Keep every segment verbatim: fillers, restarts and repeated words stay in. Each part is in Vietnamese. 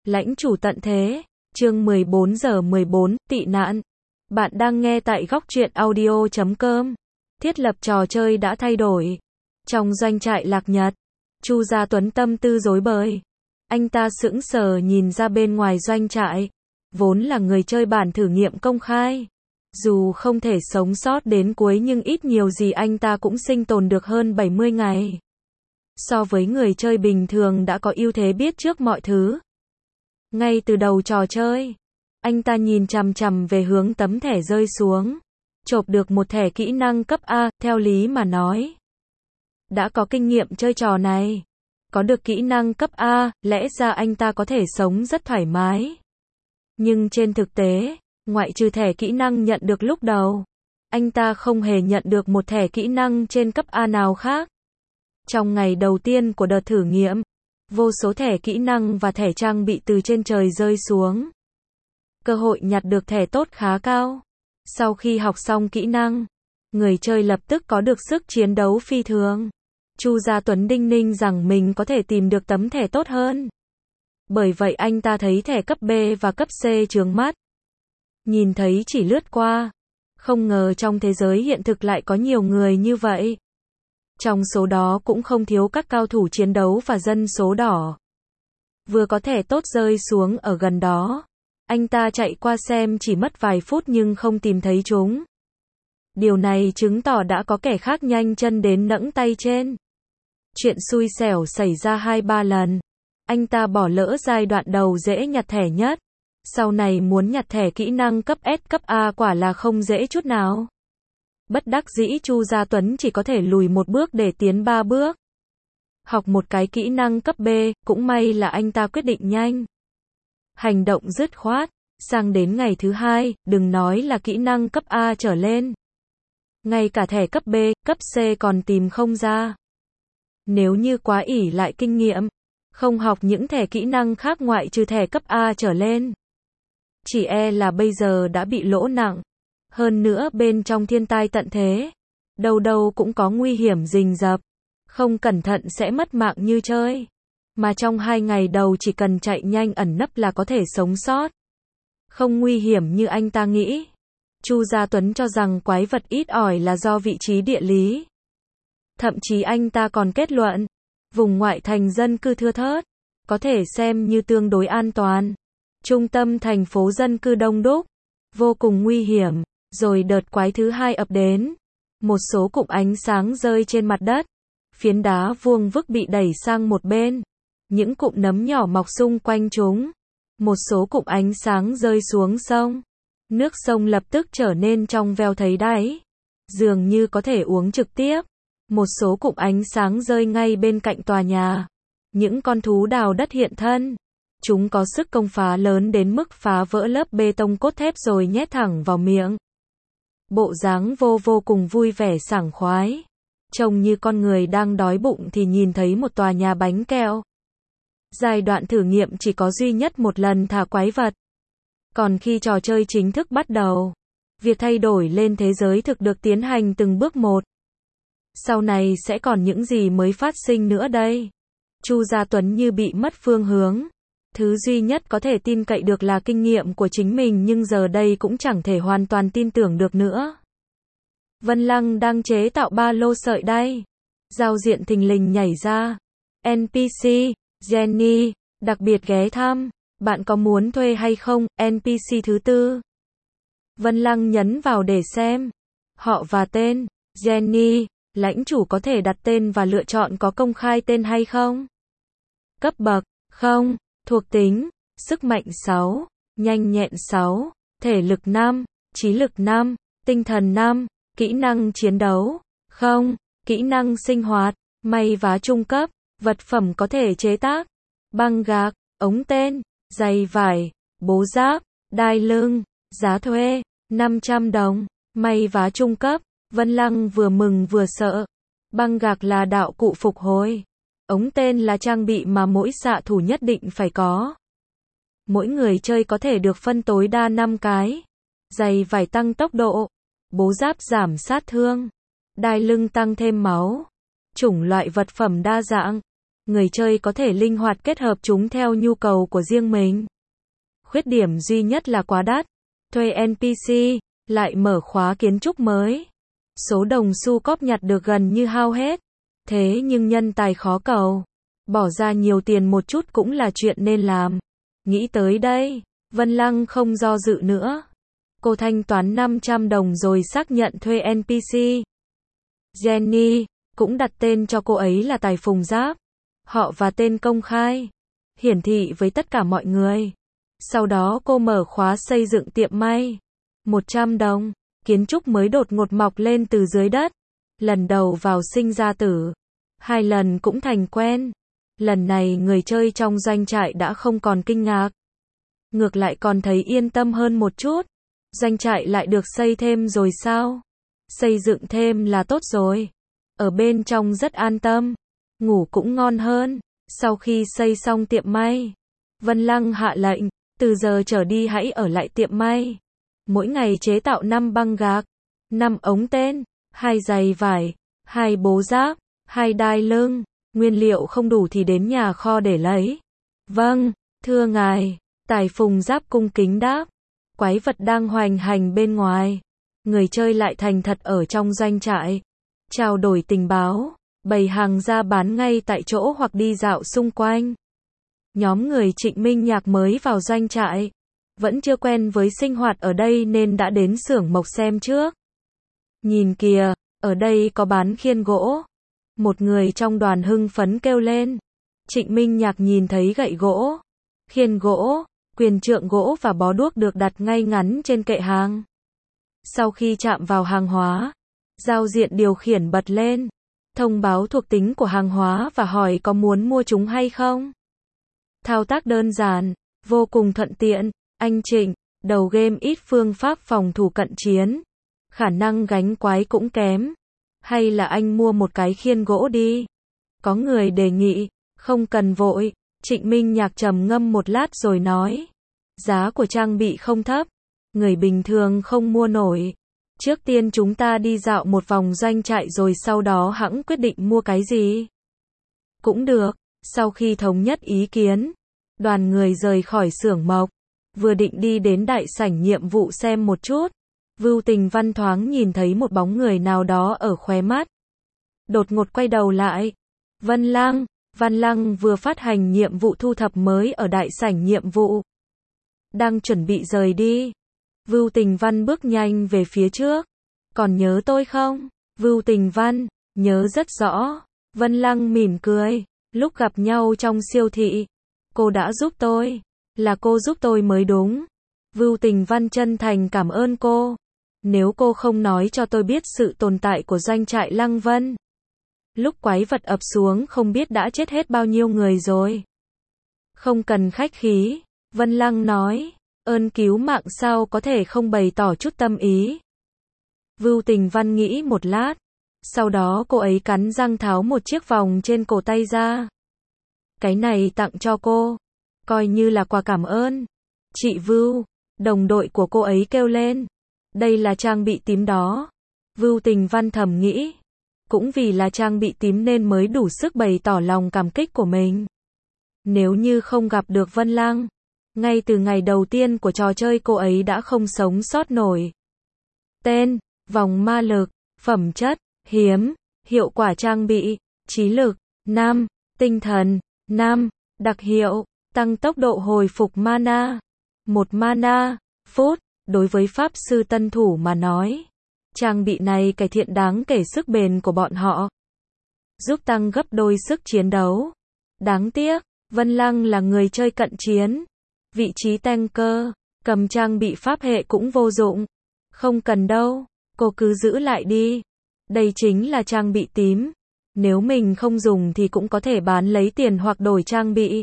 Lãnh chủ tận thế. Chương mười bốn giờ mười bốn, tị nạn. Bạn đang nghe tại góc truyện audio chấm com. Thiết lập trò chơi đã thay đổi. Trong doanh trại Lạc Nhật, Chu Gia Tuấn tâm tư rối bời. Anh ta sững sờ nhìn ra bên ngoài doanh trại. Vốn là người chơi bản thử nghiệm công khai. Dù không thể sống sót đến cuối nhưng ít nhiều gì anh ta cũng sinh tồn được hơn bảy mươi ngày. So với người chơi bình thường đã có ưu thế biết trước mọi thứ. Ngay từ đầu trò chơi, anh ta nhìn chằm chằm về hướng tấm thẻ rơi xuống. Chộp được một thẻ kỹ năng cấp A, theo lý mà nói. Đã có kinh nghiệm chơi trò này. Có được kỹ năng cấp A, lẽ ra anh ta có thể sống rất thoải mái. Nhưng trên thực tế, ngoại trừ thẻ kỹ năng nhận được lúc đầu, anh ta không hề nhận được một thẻ kỹ năng trên cấp A nào khác. Trong ngày đầu tiên của đợt thử nghiệm, vô số thẻ kỹ năng và thẻ trang bị từ trên trời rơi xuống. Cơ hội nhặt được thẻ tốt khá cao. Sau khi học xong kỹ năng, người chơi lập tức có được sức chiến đấu phi thường. Chu Gia Tuấn đinh ninh rằng mình có thể tìm được tấm thẻ tốt hơn. Bởi vậy anh ta thấy thẻ cấp B và cấp C chướng mắt. Nhìn thấy chỉ lướt qua. Không ngờ trong thế giới hiện thực lại có nhiều người như vậy. Trong số đó cũng không thiếu các cao thủ chiến đấu và dân số đỏ. Vừa có thẻ tốt rơi xuống ở gần đó. Anh ta chạy qua xem chỉ mất vài phút nhưng không tìm thấy chúng. Điều này chứng tỏ đã có kẻ khác nhanh chân đến nẫng tay trên. Chuyện xui xẻo xảy ra hai ba lần. Anh ta bỏ lỡ giai đoạn đầu dễ nhặt thẻ nhất. Sau này muốn nhặt thẻ kỹ năng cấp S cấp A quả là không dễ chút nào. Bất đắc dĩ Chu Gia Tuấn chỉ có thể lùi một bước để tiến ba bước. Học một cái kỹ năng cấp B, cũng may là anh ta quyết định nhanh. Hành động dứt khoát. Sang đến ngày thứ hai, đừng nói là kỹ năng cấp A trở lên. Ngay cả thẻ cấp B, cấp C còn tìm không ra. Nếu như quá ỷ lại kinh nghiệm, không học những thẻ kỹ năng khác ngoại trừ thẻ cấp A trở lên, chỉ e là bây giờ đã bị lỗ nặng. Hơn nữa bên trong thiên tai tận thế, đâu đâu cũng có nguy hiểm rình rập. Không cẩn thận sẽ mất mạng như chơi. Mà trong hai ngày đầu chỉ cần chạy nhanh ẩn nấp là có thể sống sót. Không nguy hiểm như anh ta nghĩ. Chu Gia Tuấn cho rằng quái vật ít ỏi là do vị trí địa lý. Thậm chí anh ta còn kết luận, vùng ngoại thành dân cư thưa thớt, có thể xem như tương đối an toàn. Trung tâm thành phố dân cư đông đúc, vô cùng nguy hiểm. Rồi đợt quái thứ hai ập đến. Một số cụm ánh sáng rơi trên mặt đất. Phiến đá vuông vức bị đẩy sang một bên. Những cụm nấm nhỏ mọc xung quanh chúng. Một số cụm ánh sáng rơi xuống sông. Nước sông lập tức trở nên trong veo thấy đáy. Dường như có thể uống trực tiếp. Một số cụm ánh sáng rơi ngay bên cạnh tòa nhà. Những con thú đào đất hiện thân. Chúng có sức công phá lớn đến mức phá vỡ lớp bê tông cốt thép rồi nhét thẳng vào miệng. Bộ dáng vô vô cùng vui vẻ sảng khoái. Trông như con người đang đói bụng thì nhìn thấy một tòa nhà bánh kẹo. Giai đoạn thử nghiệm chỉ có duy nhất một lần thả quái vật. Còn khi trò chơi chính thức bắt đầu, việc thay đổi lên thế giới thực được tiến hành từng bước một. Sau này sẽ còn những gì mới phát sinh nữa đây? Chu Gia Tuấn như bị mất phương hướng. Thứ duy nhất có thể tin cậy được là kinh nghiệm của chính mình nhưng giờ đây cũng chẳng thể hoàn toàn tin tưởng được nữa. Vân Lăng đang chế tạo ba lô sợi đay. Giao diện thình lình nhảy ra. en pê xê, Jenny, đặc biệt ghé thăm. Bạn có muốn thuê hay không? en pê xê thứ tư. Vân Lăng nhấn vào để xem. Họ và tên. Jenny, lãnh chủ có thể đặt tên và lựa chọn có công khai tên hay không? Cấp bậc, không. Thuộc tính, sức mạnh sáu, nhanh nhẹn sáu, thể lực năm, trí lực năm, tinh thần năm, kỹ năng chiến đấu, không, kỹ năng sinh hoạt, may vá trung cấp, vật phẩm có thể chế tác, băng gạc, ống tên, giày vải, bố giáp, đai lưng, giá thuê, năm trăm đồng, may vá trung cấp, Vân Lăng vừa mừng vừa sợ, băng gạc là đạo cụ phục hồi. Ống tên là trang bị mà mỗi xạ thủ nhất định phải có. Mỗi người chơi có thể được phân tối đa năm cái. Giày vải tăng tốc độ. Bố giáp giảm sát thương. Đai lưng tăng thêm máu. Chủng loại vật phẩm đa dạng. người chơi có thể linh hoạt kết hợp chúng theo nhu cầu của riêng mình. Khuyết điểm duy nhất là quá đắt. Thuê en pê xê, lại mở khóa kiến trúc mới. Số đồng xu cóp nhặt được gần như hao hết. Thế nhưng nhân tài khó cầu. Bỏ ra nhiều tiền một chút cũng là chuyện nên làm. Nghĩ tới đây, Vân Lăng không do dự nữa. Cô thanh toán năm trăm đồng rồi xác nhận thuê en pê xê. Jenny, cũng đặt tên cho cô ấy là Tài Phùng Giáp. Họ và tên công khai, hiển thị với tất cả mọi người. Sau đó cô mở khóa xây dựng tiệm may. một trăm đồng, kiến trúc mới đột ngột mọc lên từ dưới đất. Lần đầu vào sinh ra tử. Hai lần cũng thành quen. Lần này người chơi trong doanh trại đã không còn kinh ngạc. Ngược lại còn thấy yên tâm hơn một chút. Doanh trại lại được xây thêm rồi sao? Xây dựng thêm là tốt rồi. Ở bên trong rất an tâm. Ngủ cũng ngon hơn. Sau khi xây xong tiệm may, Vân Lăng hạ lệnh, từ giờ trở đi hãy ở lại tiệm may. Mỗi ngày chế tạo năm băng gạc, năm ống tên, hai giày vải, hai bố giáp, hai đai lưng. Nguyên liệu không đủ thì đến nhà kho để lấy. Vâng, thưa ngài. Tài Phùng Giáp cung kính đáp. Quái vật đang hoành hành bên ngoài. Người chơi lại thành thật ở trong doanh trại. Trao đổi tình báo, bày hàng ra bán ngay tại chỗ hoặc đi dạo xung quanh. Nhóm người Trịnh Minh Nhạc mới vào doanh trại. Vẫn chưa quen với sinh hoạt ở đây nên đã đến xưởng mộc xem trước. Nhìn kìa, ở đây có bán khiên gỗ. Một người trong đoàn hưng phấn kêu lên. Trịnh Minh Nhạc nhìn thấy gậy gỗ, khiên gỗ, quyền trượng gỗ và bó đuốc được đặt ngay ngắn trên kệ hàng. Sau khi chạm vào hàng hóa, giao diện điều khiển bật lên, thông báo thuộc tính của hàng hóa và hỏi có muốn mua chúng hay không. Thao tác đơn giản, vô cùng thuận tiện. Anh Trịnh, đầu game ít phương pháp phòng thủ cận chiến, khả năng gánh quái cũng kém. Hay là anh mua một cái khiên gỗ đi? Có người đề nghị. Không cần vội. Trịnh Minh Nhạc trầm ngâm một lát rồi nói. Giá của trang bị không thấp. Người bình thường không mua nổi. Trước tiên chúng ta đi dạo một vòng doanh trại rồi sau đó hẵng quyết định mua cái gì. Cũng được. Sau khi thống nhất ý kiến, đoàn người rời khỏi xưởng mộc. Vừa định đi đến đại sảnh nhiệm vụ xem một chút, Vưu Tình Văn thoáng nhìn thấy một bóng người nào đó ở khóe mắt. Đột ngột quay đầu lại. Vân Lăng, Văn Lăng vừa phát hành nhiệm vụ thu thập mới ở đại sảnh nhiệm vụ. Đang chuẩn bị rời đi. Vưu Tình Văn bước nhanh về phía trước. Còn nhớ tôi không? Vưu Tình Văn, nhớ rất rõ. Vân Lăng mỉm cười. Lúc gặp nhau trong siêu thị, cô đã giúp tôi. Là cô giúp tôi mới đúng. Vưu Tình Văn chân thành cảm ơn cô. Nếu cô không nói cho tôi biết sự tồn tại của doanh trại Lăng Vân, lúc quái vật ập xuống không biết đã chết hết bao nhiêu người rồi. Không cần khách khí, Vân Lăng nói. Ơn cứu mạng sao có thể không bày tỏ chút tâm ý. Vưu Tình Văn nghĩ một lát. Sau đó cô ấy cắn răng tháo một chiếc vòng trên cổ tay ra. Cái này tặng cho cô. Coi như là quà cảm ơn. Chị Vưu, đồng đội của cô ấy kêu lên. Đây là trang bị tím đó. Vưu Tình Văn thầm nghĩ. Cũng vì là trang bị tím nên mới đủ sức bày tỏ lòng cảm kích của mình. Nếu như không gặp được Vân Lăng, ngay từ ngày đầu tiên của trò chơi cô ấy đã không sống sót nổi. Tên, vòng ma lực, phẩm chất, hiếm, hiệu quả trang bị, trí lực, năm, tinh thần, năm, đặc hiệu, tăng tốc độ hồi phục mana, một mana, phút, đối với pháp sư tân thủ mà nói. Trang bị này cải thiện đáng kể sức bền của bọn họ, giúp tăng gấp đôi sức chiến đấu. Đáng tiếc, Vân Lăng là người chơi cận chiến, vị trí tanker, cầm trang bị pháp hệ cũng vô dụng. Không cần đâu, cô cứ giữ lại đi. Đây chính là trang bị tím. Nếu mình không dùng thì cũng có thể bán lấy tiền hoặc đổi trang bị.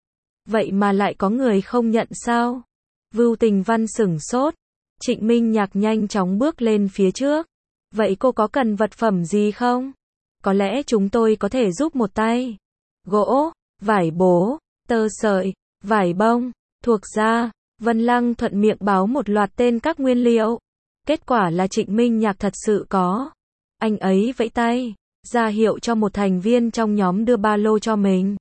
Vậy mà lại có người không nhận sao? Vưu Tình Văn sửng sốt. Trịnh Minh Nhạc nhanh chóng bước lên phía trước. Vậy cô có cần vật phẩm gì không? Có lẽ chúng tôi có thể giúp một tay. Gỗ, vải bố, tơ sợi, vải bông, thuộc da. Vân Lăng thuận miệng báo một loạt tên các nguyên liệu. Kết quả là Trịnh Minh Nhạc thật sự có. Anh ấy vẫy tay. ra hiệu cho một thành viên trong nhóm đưa ba lô cho mình.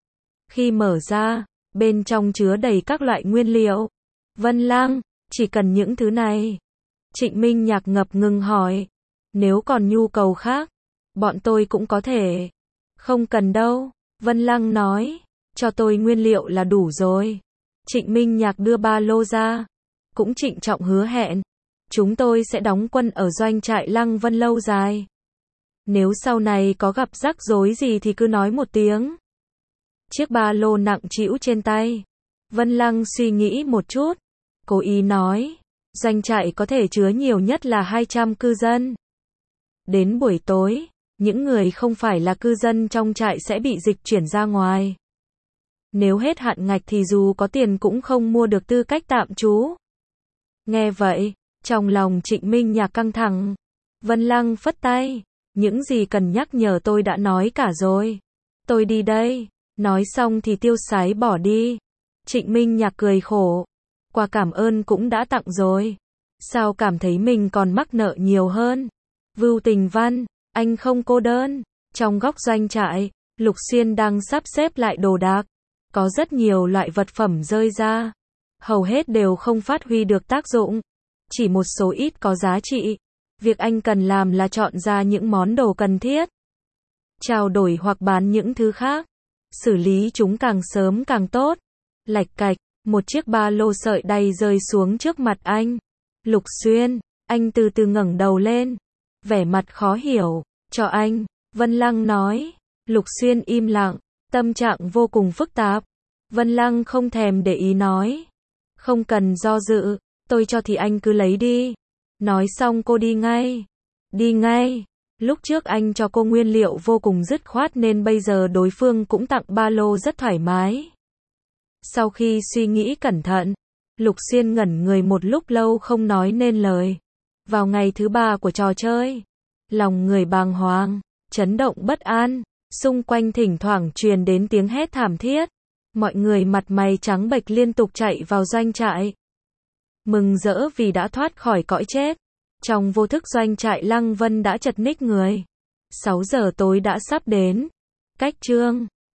Khi mở ra, bên trong chứa đầy các loại nguyên liệu. Vân Lăng, chỉ cần những thứ này. Trịnh Minh Nhạc ngập ngừng hỏi. Nếu còn nhu cầu khác, bọn tôi cũng có thể. Không cần đâu, Vân Lăng nói. Cho tôi nguyên liệu là đủ rồi. Trịnh Minh Nhạc đưa ba lô ra. Cũng trịnh trọng hứa hẹn. Chúng tôi sẽ đóng quân ở doanh trại Lăng Vân lâu dài. Nếu sau này có gặp rắc rối gì thì cứ nói một tiếng. Chiếc ba lô nặng trĩu trên tay. Vân Lăng suy nghĩ một chút. Cố ý nói. Doanh trại có thể chứa nhiều nhất là hai trăm cư dân. Đến buổi tối, những người không phải là cư dân trong trại sẽ bị dịch chuyển ra ngoài. Nếu hết hạn ngạch thì dù có tiền cũng không mua được tư cách tạm trú. Nghe vậy, trong lòng Trịnh Minh Nhạc căng thẳng. Vân Lăng phất tay. Những gì cần nhắc nhở tôi đã nói cả rồi. Tôi đi đây. Nói xong thì tiêu sái bỏ đi. Trịnh Minh Nhạc cười khổ. Quà cảm ơn cũng đã tặng rồi. Sao cảm thấy mình còn mắc nợ nhiều hơn? Vưu Tình Văn, anh không cô đơn. Trong góc doanh trại, Lục Xuyên đang sắp xếp lại đồ đạc. Có rất nhiều loại vật phẩm rơi ra. Hầu hết đều không phát huy được tác dụng. Chỉ một số ít có giá trị. Việc anh cần làm là chọn ra những món đồ cần thiết. Trao đổi hoặc bán những thứ khác. Xử lý chúng càng sớm càng tốt. Lạch cạch, một chiếc ba lô sợi đay rơi xuống trước mặt anh. Lục Xuyên, anh từ từ ngẩng đầu lên. Vẻ mặt khó hiểu, cho anh, Vân Lăng nói. Lục Xuyên im lặng, tâm trạng vô cùng phức tạp. Vân Lăng không thèm để ý nói. Không cần do dự, tôi cho thì anh cứ lấy đi. Nói xong cô đi ngay. Đi ngay. Lúc trước anh cho cô nguyên liệu vô cùng dứt khoát nên bây giờ đối phương cũng tặng ba lô rất thoải mái. Sau khi suy nghĩ cẩn thận, Lục Xuyên ngẩn người một lúc lâu không nói nên lời. Vào ngày thứ ba của trò chơi, lòng người bàng hoàng, chấn động bất an, xung quanh thỉnh thoảng truyền đến tiếng hét thảm thiết. Mọi người mặt mày trắng bệch liên tục chạy vào doanh trại. Mừng rỡ vì đã thoát khỏi cõi chết. Trong vô thức doanh trại Lăng Vân đã chật ních người. sáu giờ tối đã sắp đến. Cách chương